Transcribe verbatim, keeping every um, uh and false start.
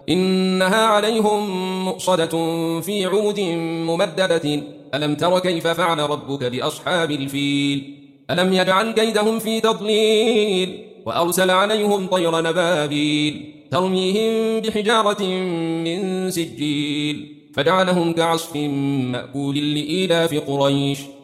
إنها عليهم مؤصدة في عود ممددة ألم تر كيف فعل ربك بأصحاب الفيل ألم يجعل كيدهم في تضليل وأرسل عليهم طير نبابيل ترميهم بحجارة من سجيل فجعلهم كعصف مأكول لإيلاف قريش